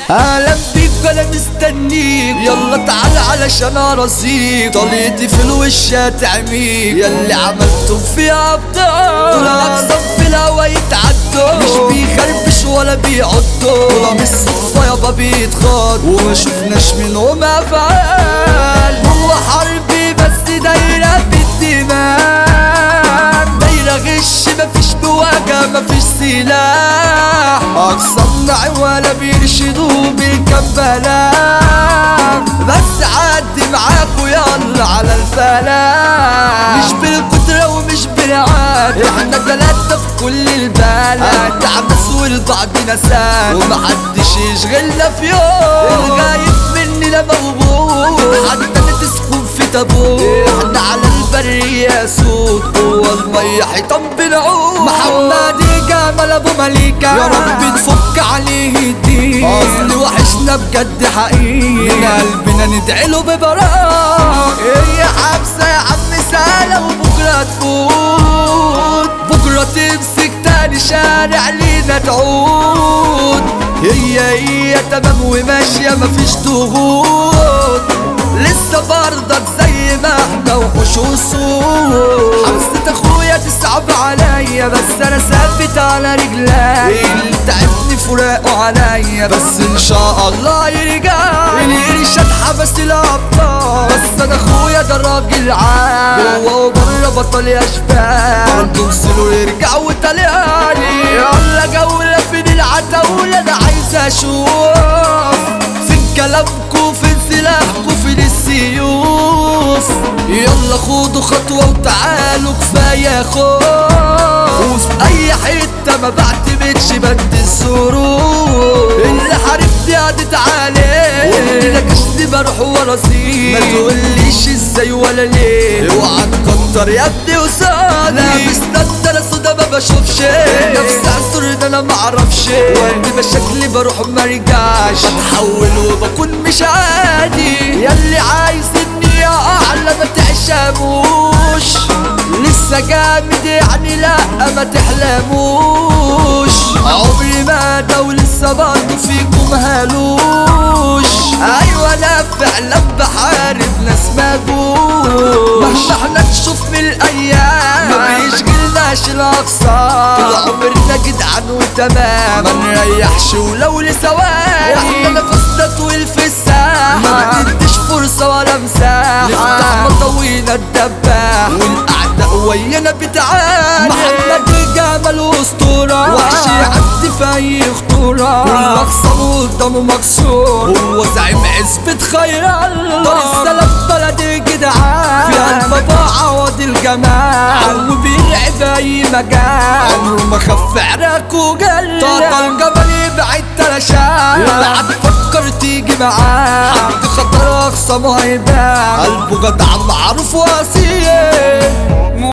اهلا بيك انا مستنيك، يلا تعال علشان ارازيك، طليتي في الوش هتعميك، ياللي عملتم فيها ابطال، طول اقسم في الهوا يتعدوا، مش بيخربش ولا بيعضوا، طول بالصدفة يابا بيتخاط، وما شفناش منهم افعال، هو حربي بس دايرة بالدماء، دايرة غش مفيش بواجهة مفيش سلاح، اقسمنا ولا بيرشدوا بالكمبلات، بس عدي معاكوا يلا على الفلاح، مش بالقدرة ومش بالعاد، احنا تلاتة في كل البلد، تعبس والبعضنا ساد، ومحدش يشغلنا في يوم، الغايب مننا موجود، حتى نتسكن في تابوت، احنا على البرية سود، جوا المية حيطان بنعود، محمد جمال ابو مليكة، يا رب تفك عليه الدين، اصل وحشنا بجد حقيقي، من قلبنا ندعيله ببراء، هي حبسة يا عم سهلة وبكرة تفوت، بكرة تمسك تاني شارع لينا تعود، هي تمام وماشية مفيش ضغوط، لسه برضك زي ما احنا وحوش وصوت، حبسة اخويا تصعب عليا بس انا ثابت على رجلي، اللي تعبني فراقه عليا بس ان شاء الله يرجع، القرشات حبس الابطال، بس انا اخويا ده راجل عال، جوا وبره بطل اشبال، برضه وصله يرجع وطلعني، يلا جولة فين العتاولة انا عايز اشوف، فين كلامكوا فين سلاحكوا فين السيوف، يلا خدوا خطوة وتعالوا كفاية خوف، وفي اي حتة ما بعتمدش بد الظروف، اللي حاربتي عدت عليه، واللي نكشني بروح وراسيه، ما تقوليش ازاي ولا ليه، اوعى تكتر يا ابني وصالي، لابس نضارة سودا ما بشوفش، نفسي اعذر ان انا معرفش، وقت مشاكلي بروح مرجعش، بتحول وبكون مش عادي، ياللي عايز اني اعلى ما تعشموش، لسه جامد يعني لا ما تحلموش، عمري ما ده ولسه برضه فيكم هالوش، ايوه انا فعلا بحارب ناس مجوش، مهما احنا نشوف من الايام ما بيشغلناش الاقصى، طول عمرنا جدعان وتمام ما نريحش ولو لثواني، احنا نفسنا طويل في الساحة ما تديش فرصة ولا مساحة، نفتح مطوينا الدباح والاعداء ويانا بتعاني، محمد جمال واسطورة وحش يعدي في اي خطورة، كل اخصامه قدامه مكسور، هو زعيم عزبة خير الله، دار السلام بلدي جدعان، في قلب عوض الجمال، وبيرعب اي مجال، عمره ما خف عراك وجل، طاقة الجبل يبعد تلاشاه، بعد فكر تيجي معاه، حد خطر اخصامه هيبان، قلبه جدع معروف واصيل.